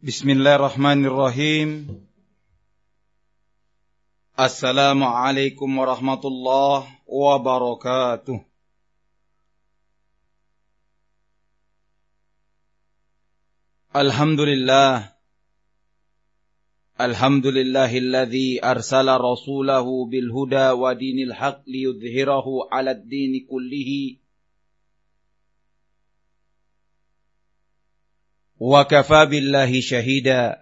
Bismillahirrahmanirrahim. Assalamualaikum warahmatullahi wabarakatuh. Alhamdulillahilladzi arsala rasulahu bil huda wa dinil haq liyudhhirahu 'alad dini kullihi. Wa kafa billahi syahida.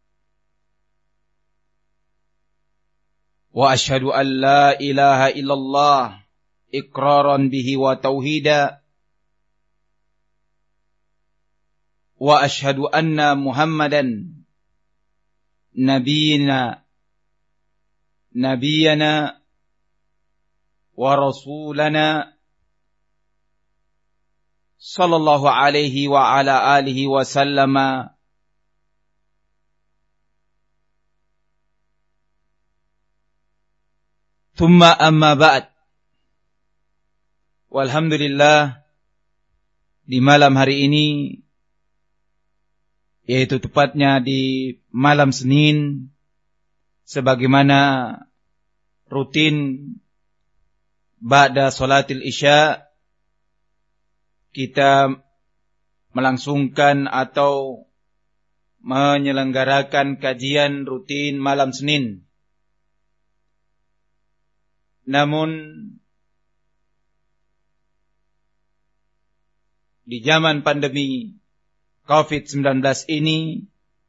Wa ashhadu an la ilaha illallah iqraran bihi wa tauhida. Wa ashhadu anna Muhammadan nabiyana wa rasulana sallallahu alaihi wa ala alihi wa sallama. Thumma amma ba'd. Walhamdulillah, di malam hari ini, yaitu tepatnya di malam Senin, sebagaimana rutin ba'da sholatil isya, kita melangsungkan atau menyelenggarakan kajian rutin malam Senin. Namun di zaman pandemi COVID-19 ini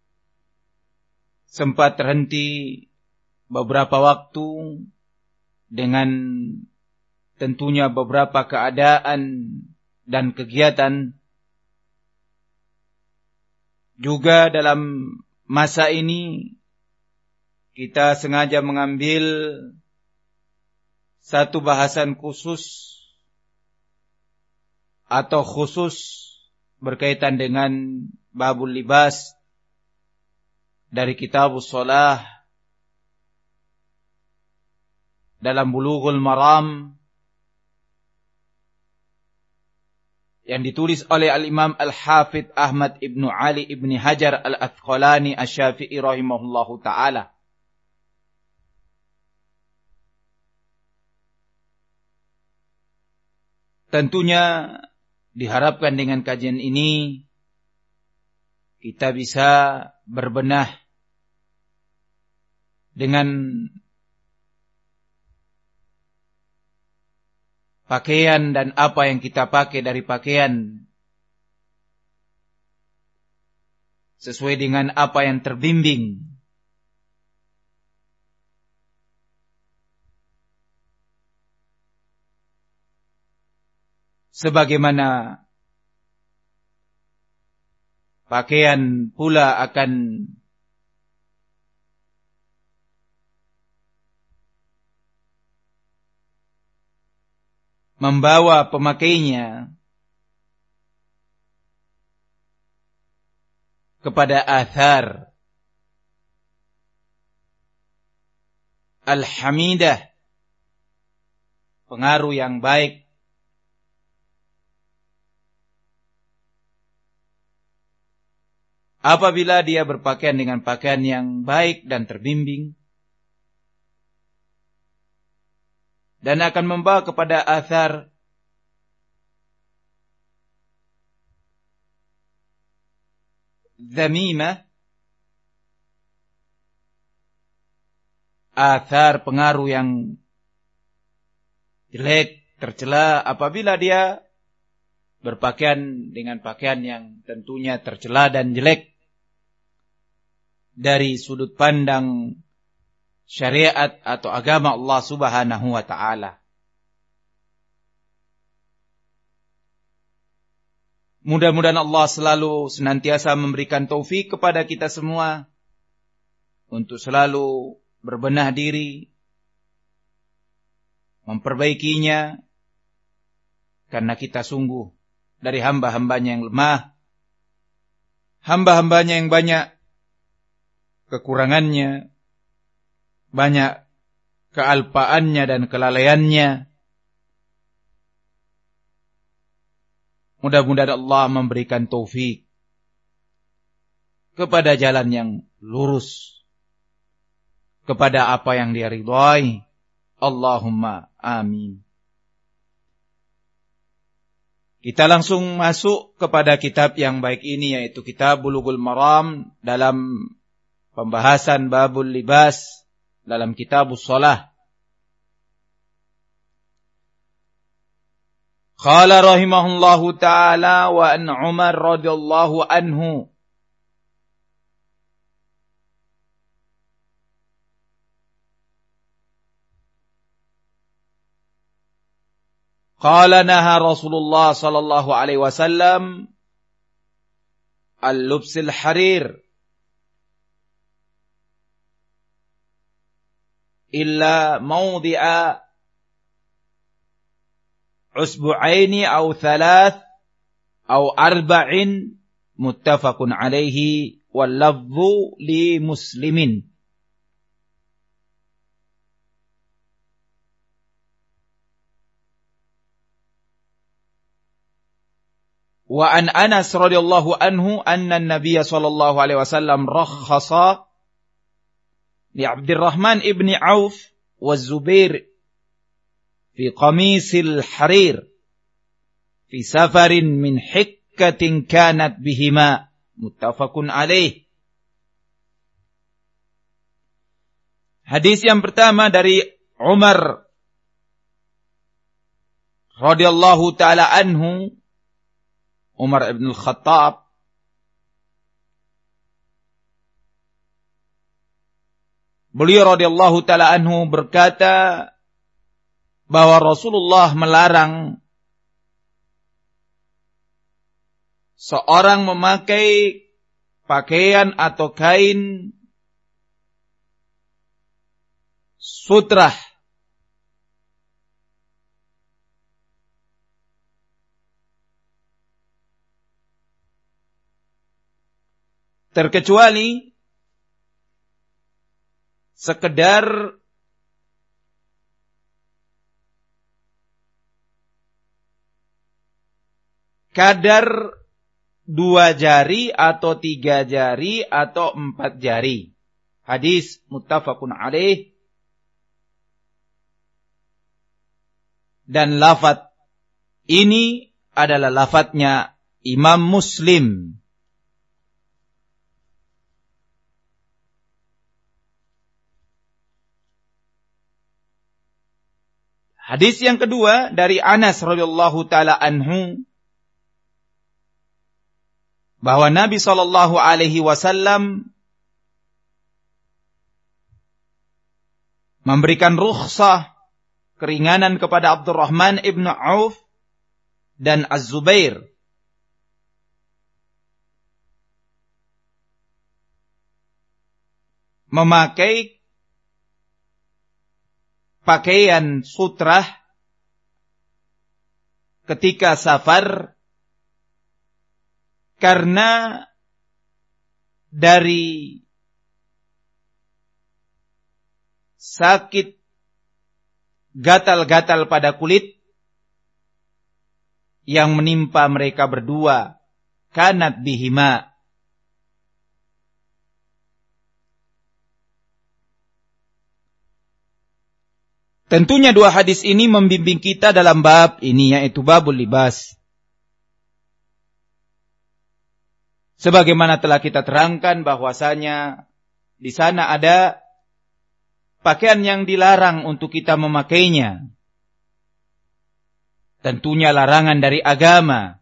sempat terhenti beberapa waktu dengan tentunya beberapa keadaan dan kegiatan. Juga dalam masa ini kita sengaja mengambil satu bahasan khusus atau khusus berkaitan dengan babul libas dari Kitabus Shalah dalam Bulughul Maram yang ditulis oleh Al-Imam Al-Hafidh Ahmad Ibn Ali Ibn Hajar Al-Asqalani Asy-Syafi'i rahimahullahu ta'ala. Tentunya diharapkan dengan kajian ini kita bisa berbenah dengan pakaian dan apa yang kita pakai dari pakaian sesuai dengan apa yang terbimbing. Sebagaimana pakaian pula akan membawa pemakainya kepada athar al-hamidah, pengaruh yang baik. Apabila dia berpakaian dengan pakaian yang baik dan terbimbing, dan akan membawa kepada athar dzamimah, athar pengaruh yang jelek, tercela apabila dia berpakaian dengan pakaian yang tentunya tercela dan jelek dari sudut pandang syariat atau agama Allah Subhanahu wa ta'ala. Mudah-mudahan Allah selalu senantiasa memberikan taufik kepada kita semua untuk selalu berbenah diri, memperbaikinya, karena kita sungguh dari hamba-hambanya yang lemah, hamba-hambanya yang banyak kekurangannya, banyak kealpaannya dan kelalaiannya. Mudah-mudahan Allah memberikan taufik kepada jalan yang lurus, kepada apa yang Dia ridhai. Allahumma amin. Kita langsung masuk kepada kitab yang baik ini, yaitu kitab Bulughul Maram, dalam pembahasan babul libas dalam kitabus shalah. Qala rahimahullahu ta'ala wa an Umar radhiyallahu anhu. Qala naha Rasulullah sallallahu alaihi wasallam al-lubsil harir illa mawdi'a usbu'aini aw thalath aw arba'in, muttafaqun alaihi wal lafdhu li Muslimin. Wa an Anas radhiyallahu anhu anna an-nabiy sallallahu alaihi wasallam rakhasa li Abdurrahman ibn Auf wa Zubair fi qamisil harir fi safarin min hikkatin kanat bihima, muttafaqun alaih. Hadis yang pertama dari Umar radhiyallahu taala anhu, Umar ibn al-Khattab, beliau radhiyallahu taala anhu berkata bahwa Rasulullah melarang seorang memakai pakaian atau kain sutrah terkecuali sekedar kadar 2 jari atau 3 jari atau 4 jari. Hadis muttafaqun alaih. Dan lafaz ini adalah lafaznya Imam Muslim. Hadis yang kedua dari Anas radhiyallahu taala anhu, bahwa Nabi sallallahu alaihi wasallam memberikan rukhsah, keringanan kepada Abdurrahman ibn Auf dan Az-Zubair memakai pakaian sutrah ketika safar, karena dari sakit gatal-gatal pada kulit yang menimpa mereka berdua, kanat bihima. Tentunya dua hadis ini membimbing kita dalam bab ini, yaitu babul libas. Sebagaimana telah kita terangkan bahwasanya di sana ada pakaian yang dilarang untuk kita memakainya. Tentunya larangan dari agama.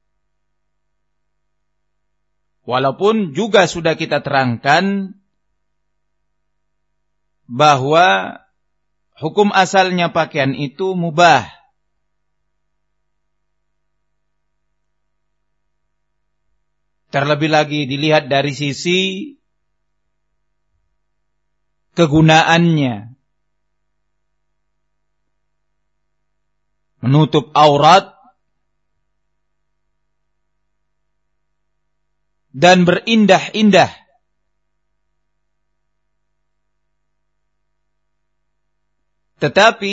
Walaupun juga sudah kita terangkan bahwa hukum asalnya pakaian itu mubah. Terlebih lagi dilihat dari sisi kegunaannya. Menutup aurat dan berindah-indah. Tetapi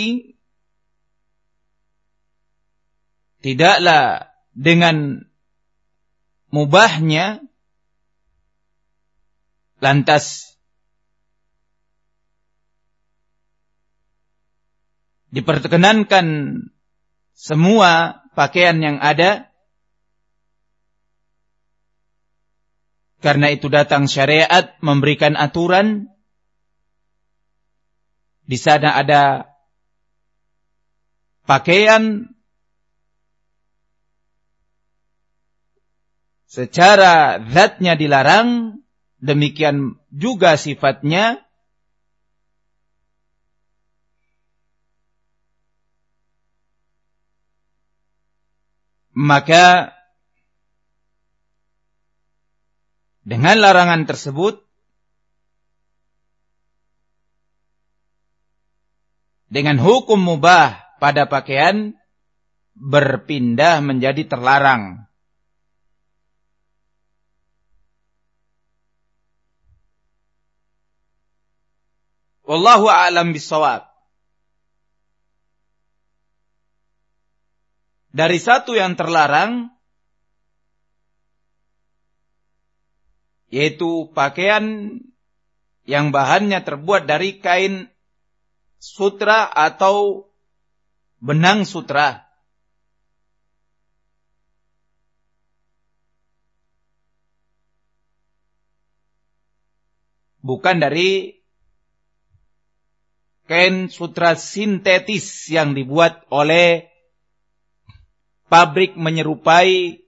tidaklah dengan mubahnya Lantas diperkenankan semua pakaian yang ada, karena itu datang syariat memberikan aturan. Di sana ada pakaian secara zatnya dilarang, demikian juga sifatnya. Maka dengan larangan tersebut, dengan hukum mubah pada pakaian berpindah menjadi terlarang. Wallahu a'lam bishawab. Dari satu yang terlarang, yaitu pakaian yang bahannya terbuat dari kain sutra atau benang sutra. Bukan dari kain sutra sintetis yang dibuat oleh pabrik menyerupai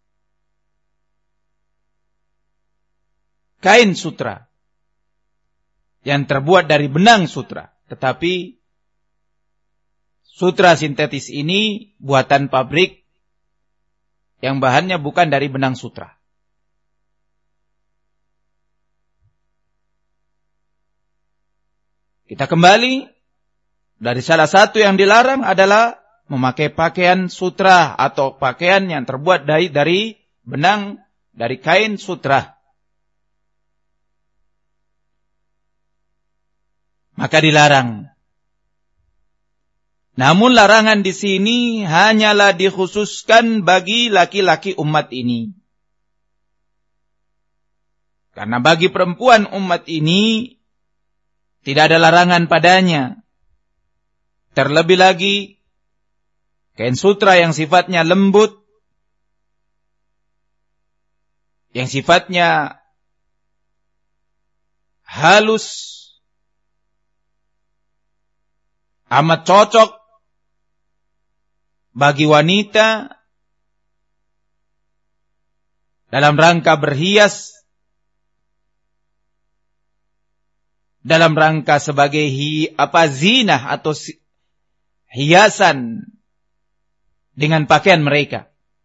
kain sutra yang terbuat dari benang sutra. Tetapi sutra sintetis ini buatan pabrik yang bahannya bukan dari benang sutra. Kita kembali, dari salah satu yang dilarang adalah memakai pakaian sutra atau pakaian yang terbuat dari benang, dari kain sutra. Maka dilarang. Namun larangan di sini hanyalah dikhususkan bagi laki-laki umat ini. Karena bagi perempuan umat ini tidak ada larangan padanya. Terlebih lagi kain sutra yang sifatnya lembut, yang sifatnya halus, amat cocok bagi wanita dalam rangka berhias, dalam rangka sebagai zinah atau hiasan dengan pakaian mereka.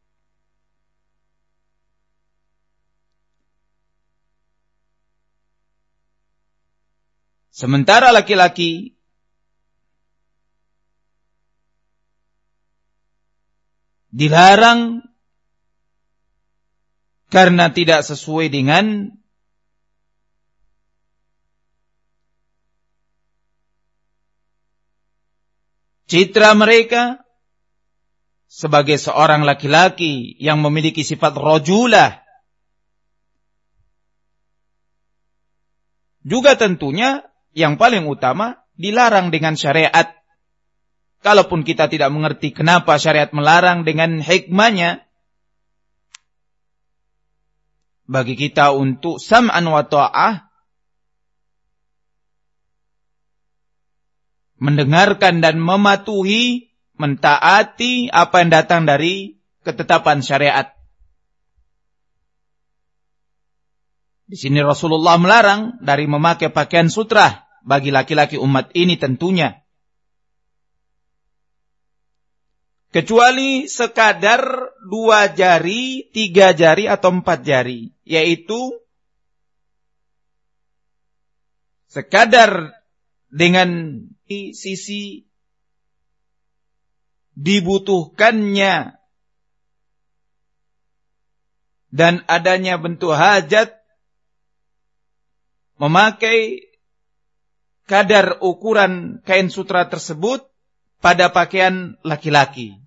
Sementara laki-laki dilarang karena tidak sesuai dengan citra mereka sebagai seorang laki-laki yang memiliki sifat rajulah. Juga tentunya yang paling utama dilarang dengan syariat. Kalaupun kita tidak mengerti kenapa syariat melarang dengan hikmahnya, bagi kita untuk sam'an wa ta'ah, mendengarkan dan mematuhi, mentaati apa yang datang dari ketetapan syariat. Di sini Rasulullah melarang dari memakai pakaian sutra bagi laki-laki umat ini tentunya. Kecuali sekadar 2 jari, 3 jari atau 4 jari. Yaitu sekadar dengan sisi dibutuhkannya dan adanya bentuk hajat memakai kadar ukuran kain sutra tersebut pada pakaian laki-laki.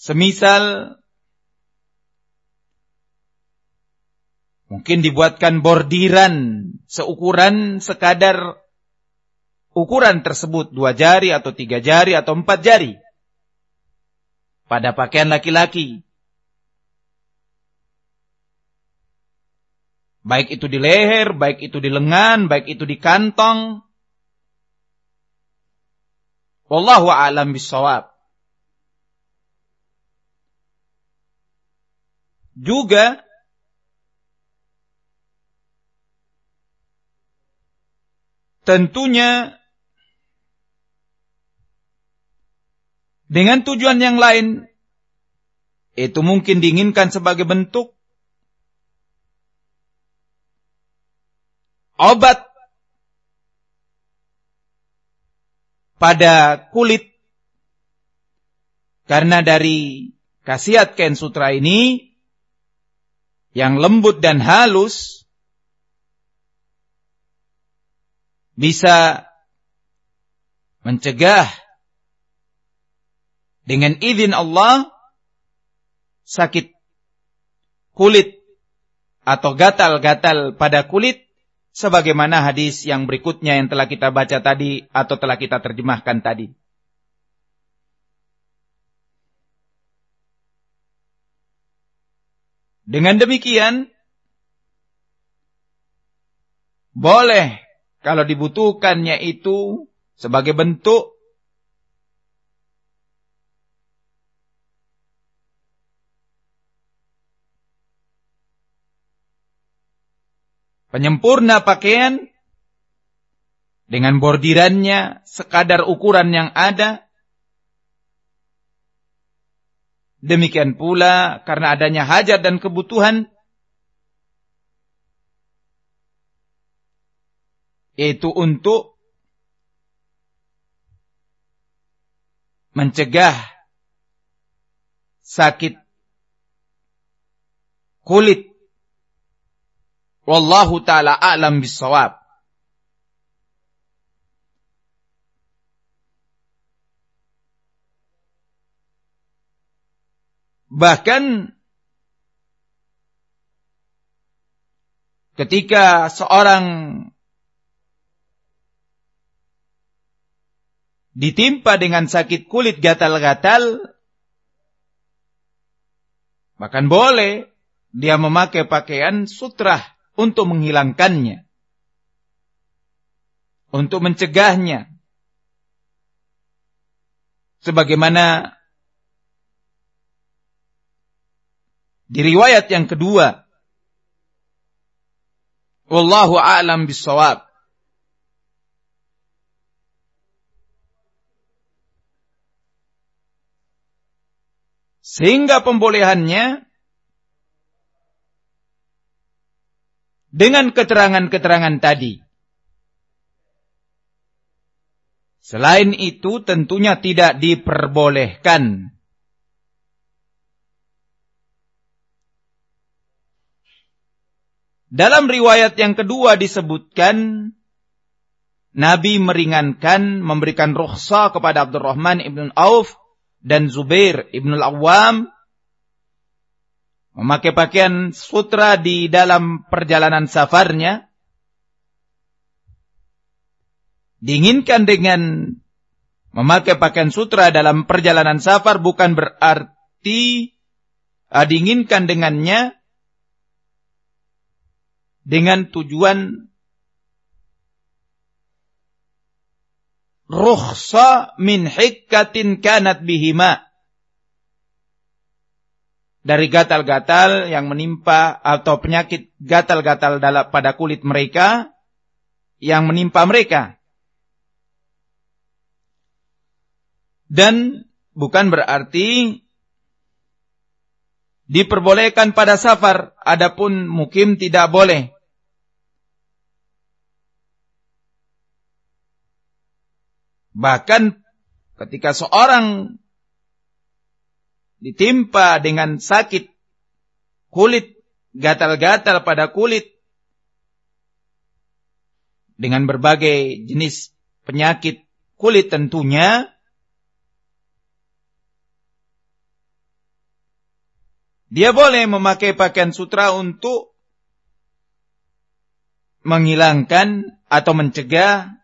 Semisal mungkin dibuatkan bordiran seukuran sekadar ukuran tersebut 2 jari atau 3 jari atau 4 jari pada pakaian laki-laki. Baik itu di leher, baik itu di lengan, baik itu di kantong. Wallahu a'lam bishawab. Juga tentunya dengan tujuan yang lain, itu mungkin diinginkan sebagai bentuk obat pada kulit. Karena dari khasiat kain sutra ini yang lembut dan halus bisa mencegah dengan izin Allah sakit kulit atau gatal-gatal pada kulit, sebagaimana hadis yang berikutnya yang telah kita baca tadi atau telah kita terjemahkan tadi. Dengan demikian, boleh kalau dibutuhkannya itu sebagai bentuk penyempurna pakaian dengan bordirannya sekadar ukuran yang ada. Demikian pula karena adanya hajat dan kebutuhan, yaitu untuk mencegah sakit kulit. Wallahu ta'ala a'lam bishawab. Bahkan ketika seorang ditimpa dengan sakit kulit gatal-gatal, bahkan boleh dia memakai pakaian sutrah untuk menghilangkannya, untuk mencegahnya. Sebagaimana di riwayat yang kedua, wallahu a'lam bishawab. Sehingga pembolehannya dengan keterangan-keterangan tadi. Selain itu tentunya tidak diperbolehkan. Dalam riwayat yang kedua disebutkan Nabi meringankan, memberikan rukhsah kepada Abdurrahman ibn Auf dan Zubair ibn al-Awwam memakai pakaian sutra di dalam perjalanan safarnya. Diinginkan dengan memakai pakaian sutra dalam perjalanan safar bukan berarti diinginkan dengannya dengan tujuan rukhsa min hikkatin kanat bihima, dari gatal-gatal yang menimpa atau penyakit gatal-gatal pada kulit mereka yang menimpa mereka. Dan bukan berarti diperbolehkan pada safar, adapun mukim tidak boleh. Bahkan ketika seorang ditimpa dengan sakit kulit, gatal-gatal pada kulit, dengan berbagai jenis penyakit kulit tentunya, Dia boleh memakai pakaian sutra untuk menghilangkan atau mencegah,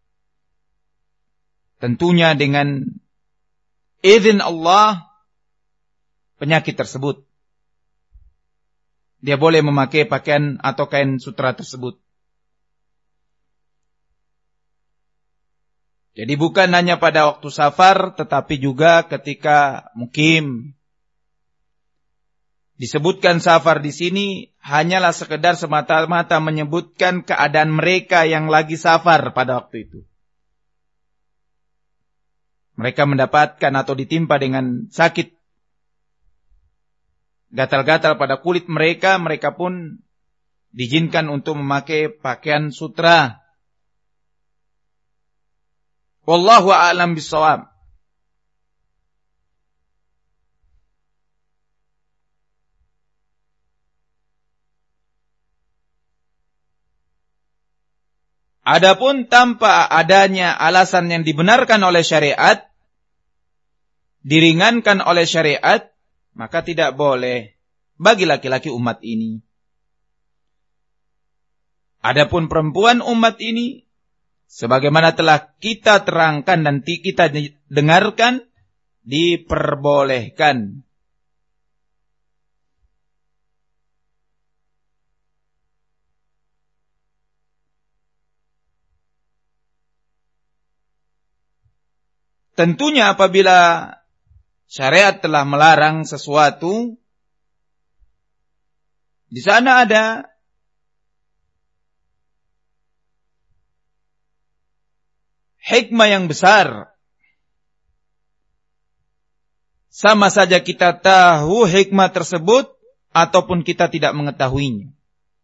tentunya dengan izin Allah, penyakit tersebut. Dia boleh memakai pakaian atau kain sutra tersebut. Jadi bukan hanya pada waktu safar, tetapi juga ketika mukim. Disebutkan safar di sini hanyalah sekedar semata-mata menyebutkan keadaan mereka yang lagi safar pada waktu itu. Mereka mendapatkan atau ditimpa dengan sakit, gatal-gatal pada kulit mereka, mereka pun diizinkan untuk memakai pakaian sutra. Wallahu a'lam bishawab. Adapun tanpa adanya alasan yang dibenarkan oleh syariat, diringankan oleh syariat, maka tidak boleh bagi laki-laki umat ini. Adapun perempuan umat ini, sebagaimana telah kita terangkan dan kita dengarkan, diperbolehkan. Tentunya apabila syariat telah melarang sesuatu, di sana ada hikmah yang besar. Sama saja kita tahu hikmah tersebut ataupun kita tidak mengetahuinya.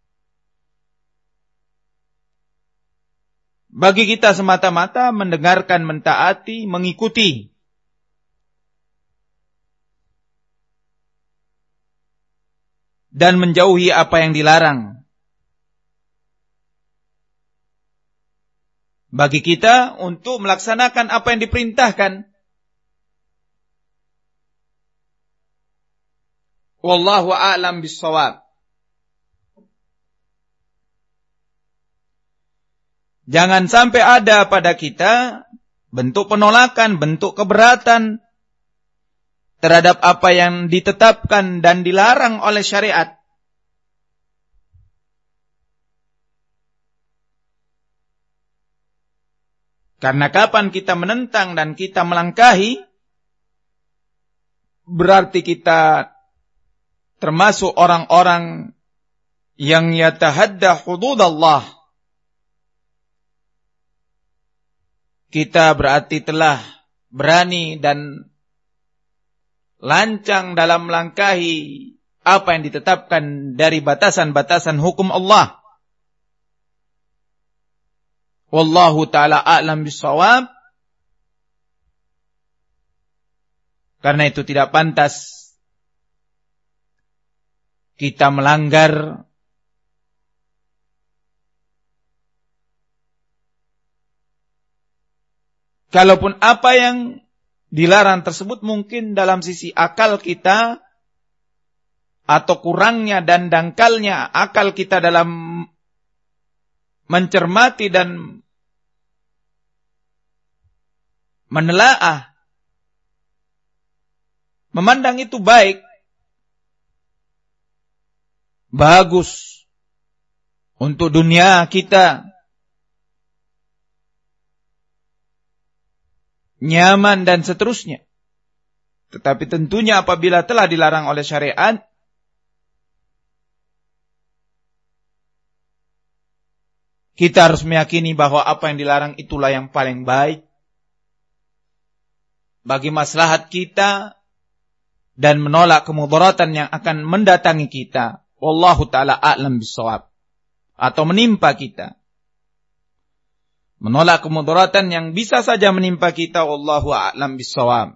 Bagi kita semata-mata mendengarkan, mentaati, mengikuti. Dan menjauhi apa yang dilarang. Bagi kita untuk melaksanakan apa yang diperintahkan. Wallahu a'lam bishawab. Jangan sampai ada pada kita bentuk penolakan, bentuk keberatan terhadap apa yang ditetapkan dan dilarang oleh syariat. Karena kapan kita menentang dan kita melangkahi, berarti kita termasuk orang-orang yang yatahadda hududallah. Kita berarti telah berani dan lancang dalam melangkahi apa yang ditetapkan dari batasan-batasan hukum Allah. Wallahu ta'ala a'lam bishawab. Karena itu tidak pantas kita melanggar kalaupun apa yang dilarang tersebut mungkin dalam sisi akal kita atau kurangnya dan dangkalnya akal kita dalam mencermati dan menelaah, memandang itu baik, bagus untuk dunia kita, nyaman dan seterusnya. Tetapi tentunya apabila telah dilarang oleh syariat, kita harus meyakini bahwa apa yang dilarang itulah yang paling baik bagi maslahat kita dan menolak kemudaratan yang akan mendatangi kita. Wallahu ta'ala a'lam bishawab. Atau menimpa kita. Menolak kemudaratan yang bisa saja menimpa kita. Wallahu a'lam bishawab.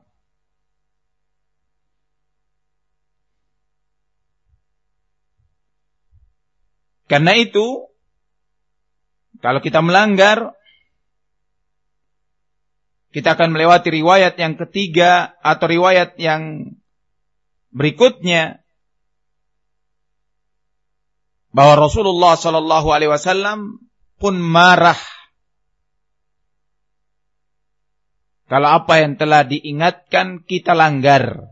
Karena itu, kalau kita melanggar, kita akan melewati riwayat yang ketiga atau riwayat yang berikutnya bahwa Rasulullah sallallahu alaihi wasallam pun marah kalau apa yang telah diingatkan kita langgar.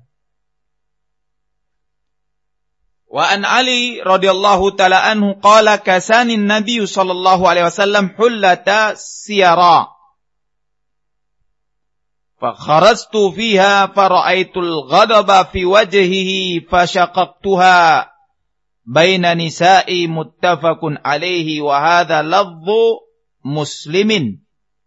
Wa an Ali radhiyallahu taala anhu qala kasani an-nabiy sallallahu alaihi wasallam hullata siyara fa kharajtu fiha fa ra'aytul ghadaba fi wajhihi fa shaqaqtuha baina nisa'i muttafaqun alaihi wa hadha lafdhu Muslimin.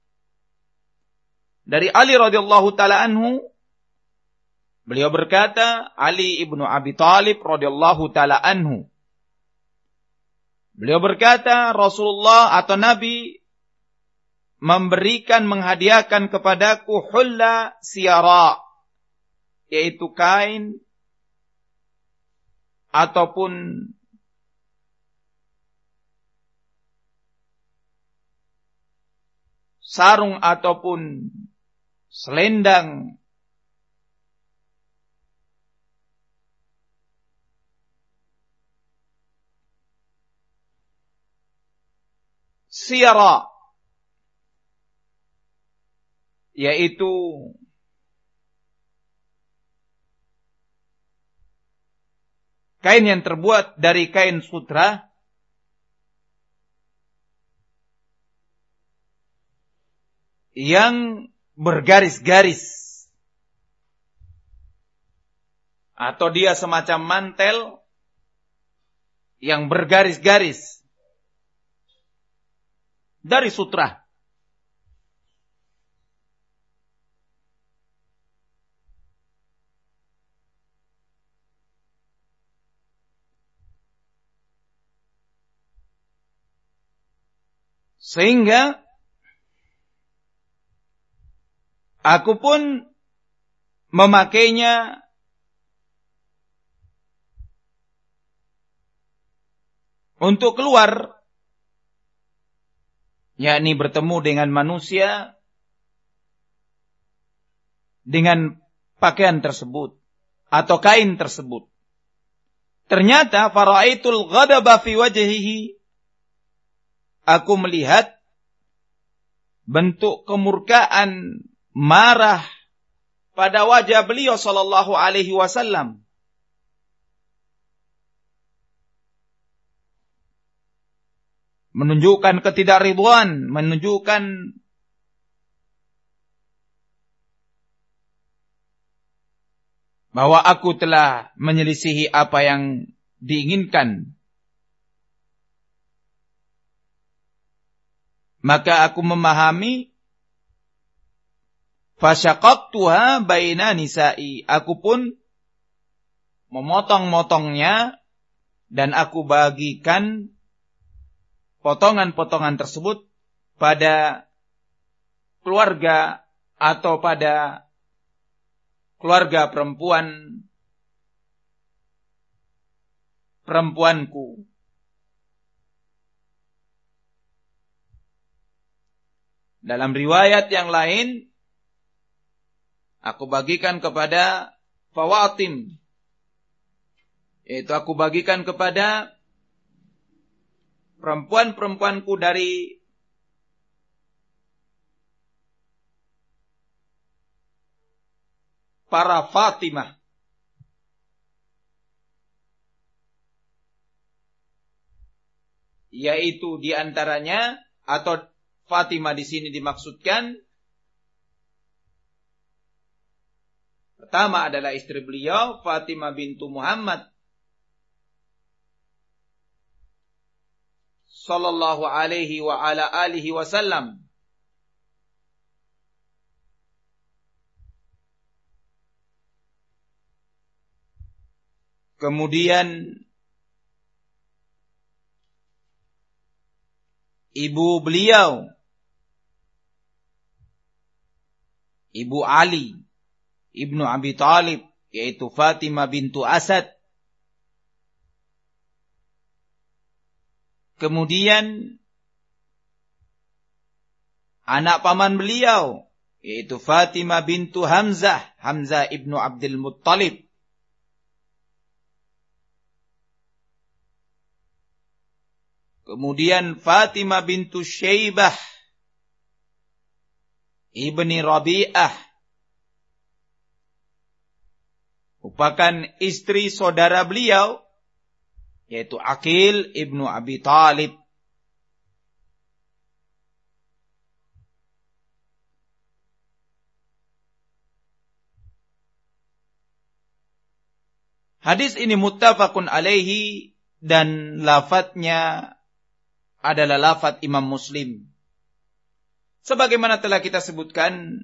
Dari Ali radhiyallahu taala anhu, beliau berkata, Ali ibnu Abi Thalib radhiyallahu taala anhu, beliau berkata, Rasulullah atau Nabi menghadiahkan kepadaku hulla siyara, yaitu kain ataupun sarung ataupun selendang siyara, yaitu kain yang terbuat dari kain sutra yang bergaris-garis, atau dia semacam mantel yang bergaris-garis dari sutra. Sehingga aku pun memakainya untuk keluar, yakni bertemu dengan manusia dengan pakaian tersebut atau kain tersebut. Ternyata faraitul ghadaba fi wajhihi, aku melihat bentuk kemurkaan, marah pada wajah beliau sallallahu alaihi wasallam. Menunjukkan ketidakridhaan, menunjukkan bahwa aku telah menyelisihi apa yang diinginkan. Maka aku memahami, fasyaqaqtuha baina nisa'i, aku pun memotong-motongnya dan aku bagikan potongan-potongan tersebut pada keluarga atau pada keluarga perempuanku. Dalam riwayat yang lain, aku bagikan kepada Fawatim, yaitu aku bagikan kepada perempuan-perempuanku dari para Fatimah. Yaitu diantaranya, atau Fatimah di sini dimaksudkan, pertama adalah istri beliau, Fatimah bintu Muhammad sallallahu alaihi wa ala alihi wasallam. Kemudian ibu beliau, ibu Ali ibnu Abi Thalib, yaitu Fatimah bintu Asad. Kemudian anak paman beliau, yaitu Fatimah bintu Hamzah, Hamzah ibnu Abdul Muttalib. kemudian Fatimah bintu Syaibah ibni Rabi'ah, merupakan istri saudara beliau, yaitu Aqil ibnu Abi Thalib. Hadis ini muttafaqun alaihi dan lafadznya adalah lafadz Imam Muslim. Sebagaimana telah kita sebutkan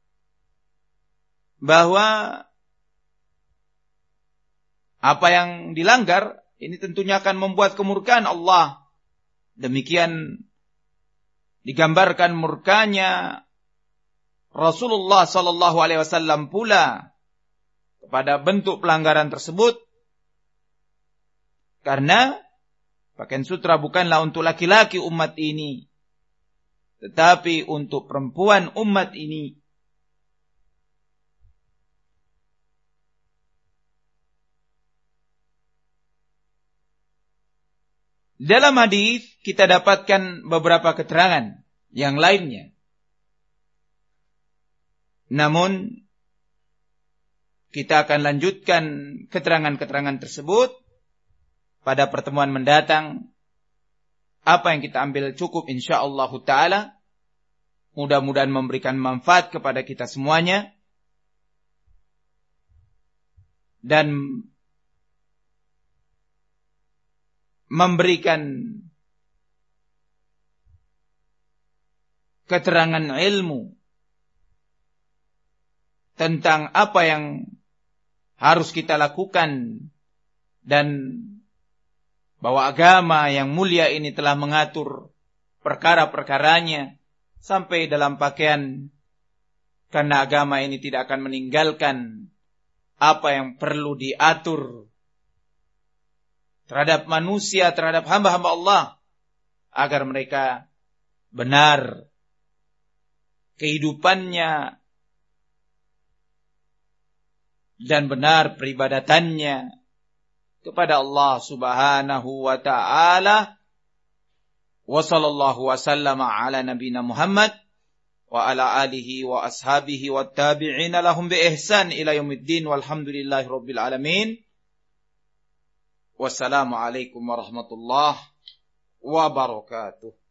bahwa apa yang dilanggar ini tentunya akan membuat kemurkaan Allah. Demikian digambarkan murkanya Rasulullah sallallahu alaihi wasallam pula kepada bentuk pelanggaran tersebut, karena pakaian sutra bukanlah untuk laki-laki umat ini, tetapi untuk perempuan umat ini. Dalam hadis kita dapatkan beberapa keterangan yang lainnya. Namun kita akan lanjutkan keterangan-keterangan tersebut pada pertemuan mendatang. Apa yang kita ambil cukup insyaallah ta'ala. Mudah-mudahan memberikan manfaat kepada kita semuanya. Dan memberikan keterangan ilmu tentang apa yang harus kita lakukan, dan bahwa agama yang mulia ini telah mengatur perkara-perkaranya sampai dalam pakaian, karena agama ini tidak akan meninggalkan apa yang perlu diatur terhadap manusia, terhadap hamba-hamba Allah, agar mereka benar kehidupannya dan benar peribadatannya kepada Allah Subhanahu wa ta'ala. Wa sallallahu wa sallama ala nabina Muhammad wa ala alihi wa ashabihi wa tabi'ina lahum bi ihsan ila yaumiddin walhamdulillahi rabbil alamin. Wassalamu alaikum warahmatullahi wabarakatuh.